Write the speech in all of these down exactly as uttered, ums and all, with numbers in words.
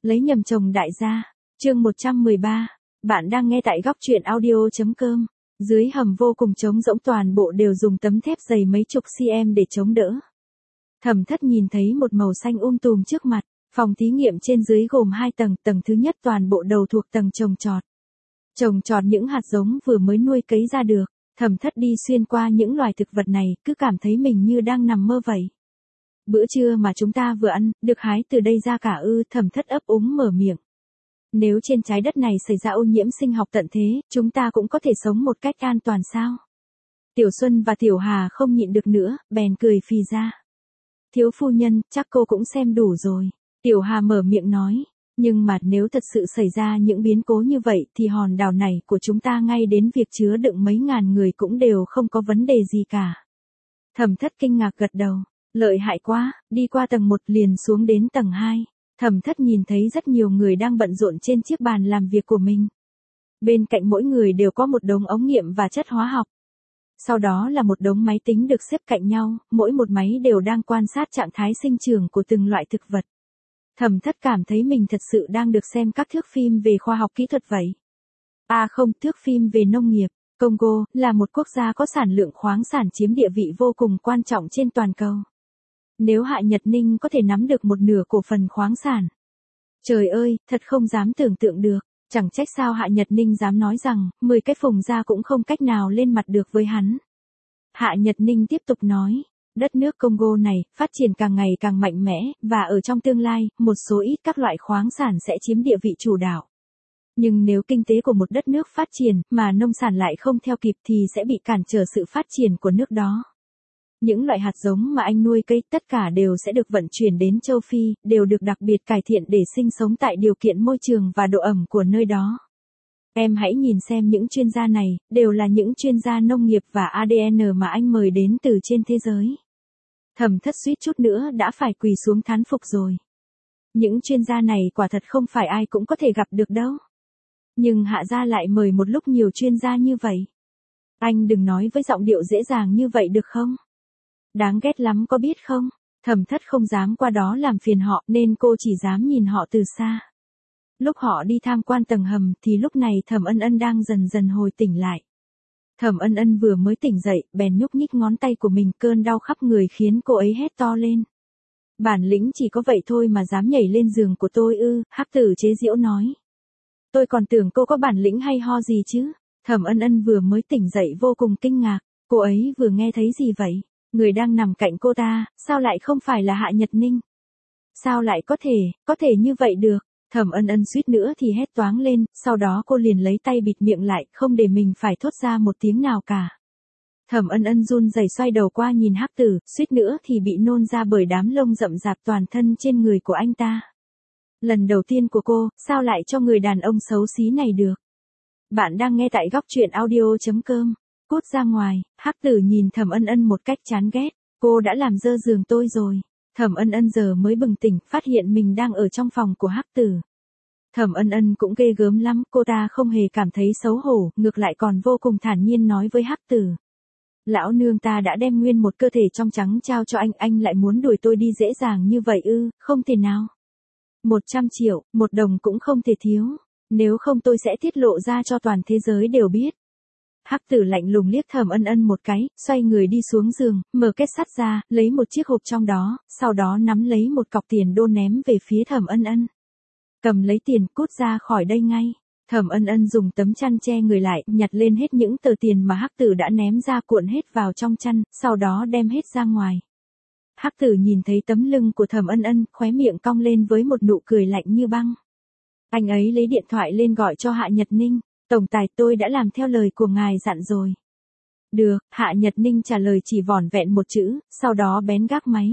Lấy nhầm chồng đại gia. Chương một trăm mười ba. Bạn đang nghe tại góc truyện audio.com. Dưới hầm vô cùng trống rỗng, toàn bộ đều dùng tấm thép dày mấy chục cm để chống đỡ. Thẩm Thất nhìn thấy một màu xanh um tùm trước mặt, phòng thí nghiệm trên dưới gồm hai tầng, tầng thứ nhất toàn bộ đầu thuộc tầng trồng trọt. Trồng trọt những hạt giống vừa mới nuôi cấy ra được. Thẩm Thất đi xuyên qua những loài thực vật này, cứ cảm thấy mình như đang nằm mơ vậy. Bữa trưa mà chúng ta vừa ăn, được hái từ đây ra cả ư? Thẩm Thất ấp úng mở miệng. Nếu trên trái đất này xảy ra ô nhiễm sinh học tận thế, chúng ta cũng có thể sống một cách an toàn sao? Tiểu Xuân và Tiểu Hà không nhịn được nữa, bèn cười phì ra. Thiếu phu nhân, chắc cô cũng xem đủ rồi. Tiểu Hà mở miệng nói. Nhưng mà nếu thật sự xảy ra những biến cố như vậy thì hòn đảo này của chúng ta ngay đến việc chứa đựng mấy ngàn người cũng đều không có vấn đề gì cả. Thẩm Thất kinh ngạc gật đầu. Lợi hại quá, đi qua tầng một liền xuống đến tầng hai. Thẩm Thất nhìn thấy rất nhiều người đang bận rộn trên chiếc bàn làm việc của mình. Bên cạnh mỗi người đều có một đống ống nghiệm và chất hóa học. Sau đó là một đống máy tính được xếp cạnh nhau, mỗi một máy đều đang quan sát trạng thái sinh trưởng của từng loại thực vật. Thẩm Thất cảm thấy mình thật sự đang được xem các thước phim về khoa học kỹ thuật vậy. À không, thước phim về nông nghiệp. Congo là một quốc gia có sản lượng khoáng sản chiếm địa vị vô cùng quan trọng trên toàn cầu. Nếu Hạ Nhật Ninh có thể nắm được một nửa cổ phần khoáng sản. Trời ơi, thật không dám tưởng tượng được. Chẳng trách sao Hạ Nhật Ninh dám nói rằng, mười cái phùng ra cũng không cách nào lên mặt được với hắn. Hạ Nhật Ninh tiếp tục nói. Đất nước Congo này, phát triển càng ngày càng mạnh mẽ, và ở trong tương lai, một số ít các loại khoáng sản sẽ chiếm địa vị chủ đạo. Nhưng nếu kinh tế của một đất nước phát triển, mà nông sản lại không theo kịp thì sẽ bị cản trở sự phát triển của nước đó. Những loại hạt giống mà anh nuôi cấy tất cả đều sẽ được vận chuyển đến châu Phi, đều được đặc biệt cải thiện để sinh sống tại điều kiện môi trường và độ ẩm của nơi đó. Em hãy nhìn xem những chuyên gia này, đều là những chuyên gia nông nghiệp và a đê en mà anh mời đến từ trên thế giới. Thẩm Thất suýt chút nữa đã phải quỳ xuống thán phục rồi. Những chuyên gia này quả thật không phải ai cũng có thể gặp được đâu. Nhưng Hạ gia lại mời một lúc nhiều chuyên gia như vậy. Anh đừng nói với giọng điệu dễ dàng như vậy được không? Đáng ghét lắm có biết không? Thẩm Thất không dám qua đó làm phiền họ nên cô chỉ dám nhìn họ từ xa. Lúc họ đi tham quan tầng hầm thì lúc này Thẩm Ân Ân đang dần dần hồi tỉnh lại. Thẩm Ân Ân vừa mới tỉnh dậy, bèn nhúc nhích ngón tay của mình, cơn đau khắp người khiến cô ấy hét to lên. Bản lĩnh chỉ có vậy thôi mà dám nhảy lên giường của tôi ư? Hắc Tử chế giễu nói. Tôi còn tưởng cô có bản lĩnh hay ho gì chứ? Thẩm Ân Ân vừa mới tỉnh dậy vô cùng kinh ngạc, cô ấy vừa nghe thấy gì vậy? Người đang nằm cạnh cô ta, sao lại không phải là Hạ Nhật Ninh? Sao lại có thể, có thể như vậy được? Thẩm Ân Ân suýt nữa thì hét toáng lên, sau đó cô liền lấy tay bịt miệng lại, không để mình phải thốt ra một tiếng nào cả. Thẩm Ân Ân run rẩy xoay đầu qua nhìn Hắc Tử, suýt nữa thì bị nôn ra bởi đám lông rậm rạp toàn thân trên người của anh ta. Lần đầu tiên của cô, sao lại cho người đàn ông xấu xí này được? Bạn đang nghe tại góc truyện audio.com. Cút ra ngoài. Hắc Tử nhìn Thẩm Ân Ân một cách chán ghét. Cô đã làm dơ giường tôi rồi. Thẩm Ân Ân giờ mới bừng tỉnh, phát hiện mình đang ở trong phòng của Hắc Tử. Thẩm Ân Ân cũng ghê gớm lắm, cô ta không hề cảm thấy xấu hổ, ngược lại còn vô cùng thản nhiên nói với Hắc Tử. Lão nương ta đã đem nguyên một cơ thể trong trắng trao cho anh, anh lại muốn đuổi tôi đi dễ dàng như vậy ư? Không thể nào. Một trăm triệu, một đồng cũng không thể thiếu. Nếu không tôi sẽ tiết lộ ra cho toàn thế giới đều biết. Hắc Tử lạnh lùng liếc Thẩm Ân Ân một cái, xoay người đi xuống giường, mở kết sắt ra, lấy một chiếc hộp trong đó, sau đó nắm lấy một cọc tiền đô ném về phía Thẩm Ân Ân. Cầm lấy tiền, cút ra khỏi đây ngay. Thẩm Ân Ân dùng tấm chăn che người lại, nhặt lên hết những tờ tiền mà Hắc Tử đã ném ra, cuộn hết vào trong chăn, sau đó đem hết ra ngoài. Hắc Tử nhìn thấy tấm lưng của Thẩm Ân Ân, khóe miệng cong lên với một nụ cười lạnh như băng. Anh ấy lấy điện thoại lên gọi cho Hạ Nhật Ninh. Tổng tài, tôi đã làm theo lời của ngài dặn rồi. Được, Hạ Nhật Ninh trả lời chỉ vỏn vẹn một chữ, sau đó bén gác máy.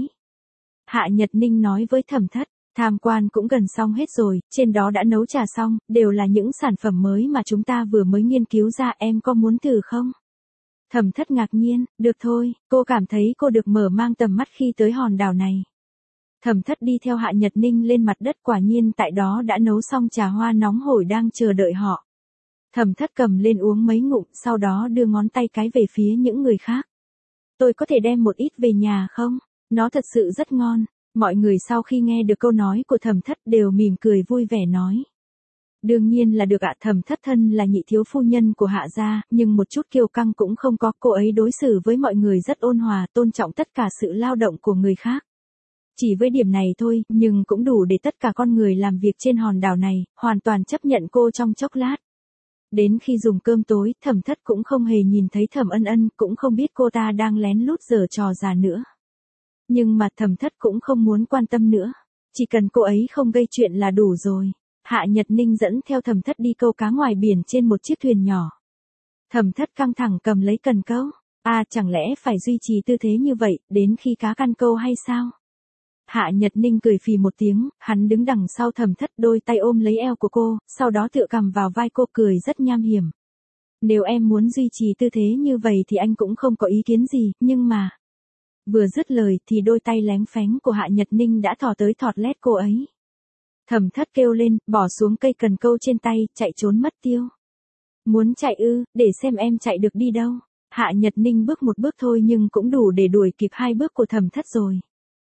Hạ Nhật Ninh nói với Thẩm Thất, tham quan cũng gần xong hết rồi, trên đó đã nấu trà xong, đều là những sản phẩm mới mà chúng ta vừa mới nghiên cứu ra, em có muốn thử không? Thẩm Thất ngạc nhiên, được thôi, cô cảm thấy cô được mở mang tầm mắt khi tới hòn đảo này. Thẩm Thất đi theo Hạ Nhật Ninh lên mặt đất, quả nhiên tại đó đã nấu xong trà hoa nóng hổi đang chờ đợi họ. Thẩm Thất cầm lên uống mấy ngụm, sau đó đưa ngón tay cái về phía những người khác. Tôi có thể đem một ít về nhà không? Nó thật sự rất ngon. Mọi người sau khi nghe được câu nói của Thẩm Thất đều mỉm cười vui vẻ nói. Đương nhiên là được ạ, Thẩm Thất thân là nhị thiếu phu nhân của Hạ gia, nhưng một chút kiêu căng cũng không có, cô ấy đối xử với mọi người rất ôn hòa, tôn trọng tất cả sự lao động của người khác. Chỉ với điểm này thôi, nhưng cũng đủ để tất cả con người làm việc trên hòn đảo này, hoàn toàn chấp nhận cô trong chốc lát. Đến khi dùng cơm tối, Thẩm Thất cũng không hề nhìn thấy Thẩm Ân Ân, cũng không biết cô ta đang lén lút giở trò già nữa. Nhưng mà Thẩm Thất cũng không muốn quan tâm nữa. Chỉ cần cô ấy không gây chuyện là đủ rồi. Hạ Nhật Ninh dẫn theo Thẩm Thất đi câu cá ngoài biển trên một chiếc thuyền nhỏ. Thẩm Thất căng thẳng cầm lấy cần câu. À, chẳng lẽ phải duy trì tư thế như vậy, đến khi cá căn câu hay sao? Hạ Nhật Ninh cười phì một tiếng, hắn đứng đằng sau Thẩm Thất, đôi tay ôm lấy eo của cô, sau đó tựa cằm vào vai cô, cười rất nham hiểm. Nếu em muốn duy trì tư thế như vậy thì anh cũng không có ý kiến gì, nhưng mà... Vừa dứt lời thì đôi tay lén phén của Hạ Nhật Ninh đã thò tới thọt lét cô ấy. Thẩm Thất kêu lên, bỏ xuống cây cần câu trên tay, chạy trốn mất tiêu. Muốn chạy ư, để xem em chạy được đi đâu. Hạ Nhật Ninh bước một bước thôi nhưng cũng đủ để đuổi kịp hai bước của Thẩm Thất rồi.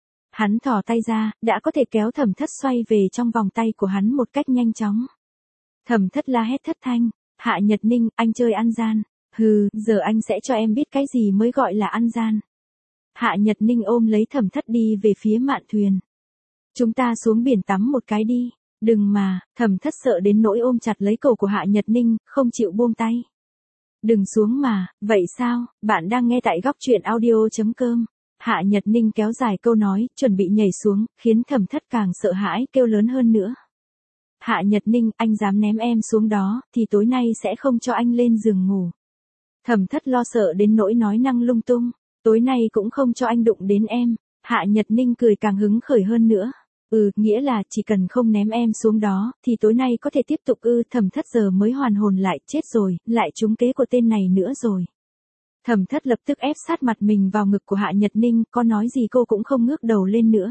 Hắn thò tay ra, đã có thể kéo Thẩm Thất xoay về trong vòng tay của hắn một cách nhanh chóng. Thẩm Thất la hét thất thanh, Hạ Nhật Ninh, anh chơi ăn gian. Hừ, giờ anh sẽ cho em biết cái gì mới gọi là ăn gian. Hạ Nhật Ninh ôm lấy Thẩm Thất đi về phía mạn thuyền. Chúng ta xuống biển tắm một cái đi. Đừng mà, Thẩm Thất sợ đến nỗi ôm chặt lấy cổ của Hạ Nhật Ninh, không chịu buông tay. Đừng xuống mà, vậy sao, bạn đang nghe tại góc truyện audio chấm com. Hạ Nhật Ninh kéo dài câu nói, chuẩn bị nhảy xuống, khiến Thẩm Thất càng sợ hãi, kêu lớn hơn nữa. Hạ Nhật Ninh, anh dám ném em xuống đó, thì tối nay sẽ không cho anh lên giường ngủ. Thẩm Thất lo sợ đến nỗi nói năng lung tung, tối nay cũng không cho anh đụng đến em. Hạ Nhật Ninh cười càng hứng khởi hơn nữa. Ừ, nghĩa là chỉ cần không ném em xuống đó, thì tối nay có thể tiếp tục ư. Thẩm Thất giờ mới hoàn hồn lại, chết rồi, lại trúng kế của tên này nữa rồi. Thẩm Thất lập tức ép sát mặt mình vào ngực của Hạ Nhật Ninh, có nói gì cô cũng không ngước đầu lên nữa.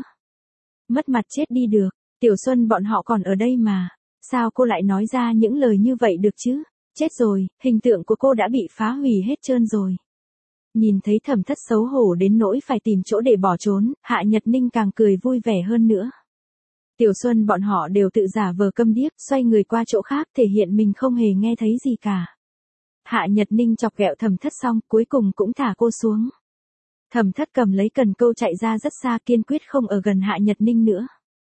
Mất mặt chết đi được, Tiểu Xuân bọn họ còn ở đây mà. Sao cô lại nói ra những lời như vậy được chứ? Chết rồi, hình tượng của cô đã bị phá hủy hết trơn rồi. Nhìn thấy Thẩm Thất xấu hổ đến nỗi phải tìm chỗ để bỏ trốn, Hạ Nhật Ninh càng cười vui vẻ hơn nữa. Tiểu Xuân bọn họ đều tự giả vờ câm điếc, xoay người qua chỗ khác thể hiện mình không hề nghe thấy gì cả. Hạ Nhật Ninh chọc ghẹo Thẩm Thất xong, cuối cùng cũng thả cô xuống. Thẩm Thất cầm lấy cần câu chạy ra rất xa, kiên quyết không ở gần Hạ Nhật Ninh nữa.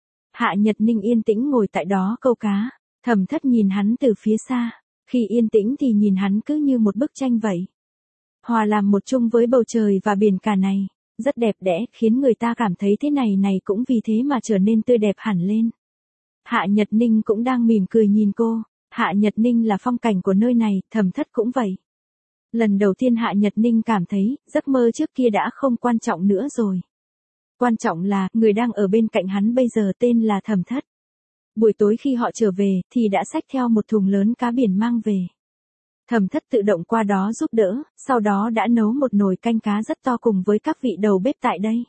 Hạ Nhật Ninh yên tĩnh ngồi tại đó câu cá. Thẩm Thất nhìn hắn từ phía xa. Khi yên tĩnh thì nhìn hắn cứ như một bức tranh vậy. Hòa làm một chung với bầu trời và biển cả này. Rất đẹp đẽ, khiến người ta cảm thấy thế này này cũng vì thế mà trở nên tươi đẹp hẳn lên. Hạ Nhật Ninh cũng đang mỉm cười nhìn cô. Hạ Nhật Ninh là phong cảnh của nơi này, Thẩm Thất cũng vậy. Lần đầu tiên Hạ Nhật Ninh cảm thấy, giấc mơ trước kia đã không quan trọng nữa rồi. Quan trọng là, người đang ở bên cạnh hắn bây giờ tên là Thẩm Thất. Buổi tối khi họ trở về, thì đã xách theo một thùng lớn cá biển mang về. Thẩm Thất tự động qua đó giúp đỡ, sau đó đã nấu một nồi canh cá rất to cùng với các vị đầu bếp tại đây.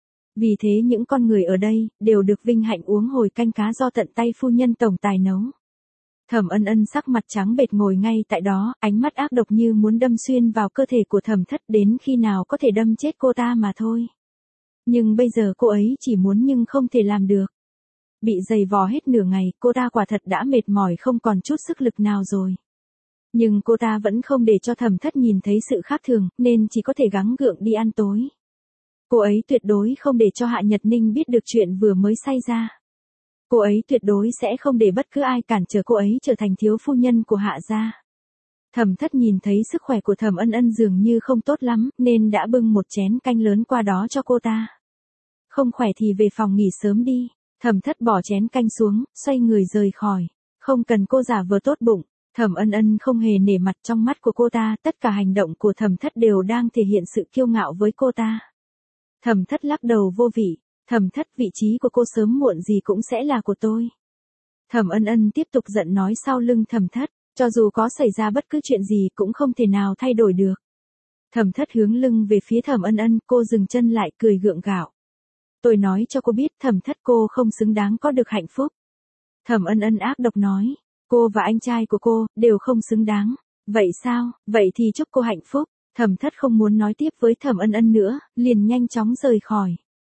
Vì thế những con người ở đây, đều được vinh hạnh uống hồi canh cá do tận tay phu nhân tổng tài nấu. Thẩm Ân Ân sắc mặt trắng bệch ngồi ngay tại đó, ánh mắt ác độc như muốn đâm xuyên vào cơ thể của Thẩm Thất, đến khi nào có thể đâm chết cô ta mà thôi. Nhưng bây giờ cô ấy chỉ muốn nhưng không thể làm được. Bị giày vò hết nửa ngày, cô ta quả thật đã mệt mỏi không còn chút sức lực nào rồi. Nhưng cô ta vẫn không để cho Thẩm Thất nhìn thấy sự khác thường, nên chỉ có thể gắng gượng đi ăn tối. Cô ấy tuyệt đối không để cho Hạ Nhật Ninh biết được chuyện vừa mới xảy ra. Cô ấy tuyệt đối sẽ không để bất cứ ai cản trở cô ấy trở thành thiếu phu nhân của Hạ gia. Thẩm Thất nhìn thấy sức khỏe của Thẩm Ân Ân dường như không tốt lắm, nên đã bưng một chén canh lớn qua đó cho cô ta. Không khỏe thì về phòng nghỉ sớm đi. Thẩm Thất bỏ chén canh xuống, xoay người rời khỏi. Không cần cô giả vờ tốt bụng. Thẩm Ân Ân không hề nể mặt trong mắt của cô ta, tất cả hành động của Thẩm Thất đều đang thể hiện sự kiêu ngạo với cô ta. Thẩm Thất lắc đầu vô vị. Thẩm Thất, vị trí của cô sớm muộn gì cũng sẽ là của tôi. Thẩm Ân Ân tiếp tục giận nói sau lưng Thẩm Thất, cho dù có xảy ra bất cứ chuyện gì cũng không thể nào thay đổi được. Thẩm Thất hướng lưng về phía Thẩm Ân Ân, cô dừng chân lại cười gượng gạo. Tôi nói cho cô biết, Thẩm Thất, cô không xứng đáng có được hạnh phúc. Thẩm Ân Ân ác độc nói, cô và anh trai của cô đều không xứng đáng. Vậy sao, vậy thì chúc cô hạnh phúc. Thẩm Thất không muốn nói tiếp với Thẩm Ân Ân nữa, liền nhanh chóng rời khỏi.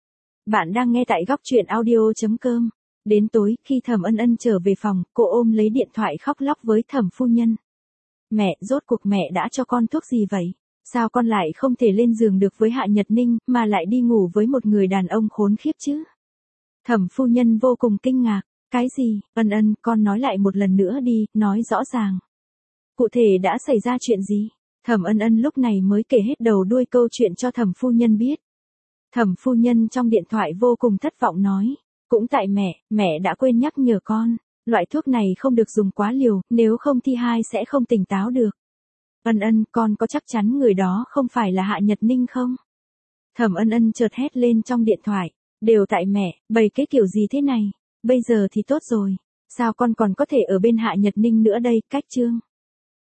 Bạn đang nghe tại góc chuyện audio chấm com. Đến tối, khi Thẩm Ân Ân trở về phòng, cô ôm lấy điện thoại khóc lóc với Thẩm phu nhân. Mẹ, rốt cuộc mẹ đã cho con thuốc gì vậy? Sao con lại không thể lên giường được với Hạ Nhật Ninh, mà lại đi ngủ với một người đàn ông khốn khiếp chứ? Thẩm phu nhân vô cùng kinh ngạc. Cái gì? Ân Ân, con nói lại một lần nữa đi, nói rõ ràng. Cụ thể đã xảy ra chuyện gì? Thẩm Ân Ân lúc này mới kể hết đầu đuôi câu chuyện cho Thẩm phu nhân biết. Thẩm phu nhân trong điện thoại vô cùng thất vọng nói. Cũng tại mẹ, mẹ đã quên nhắc nhở con. Loại thuốc này không được dùng quá liều, nếu không thì hai sẽ không tỉnh táo được. Ân Ân, con có chắc chắn người đó không phải là Hạ Nhật Ninh không? Thẩm Ân Ân chợt hét lên trong điện thoại. Đều tại mẹ, bày cái kiểu gì thế này? Bây giờ thì tốt rồi. Sao con còn có thể ở bên Hạ Nhật Ninh nữa đây, cách chương.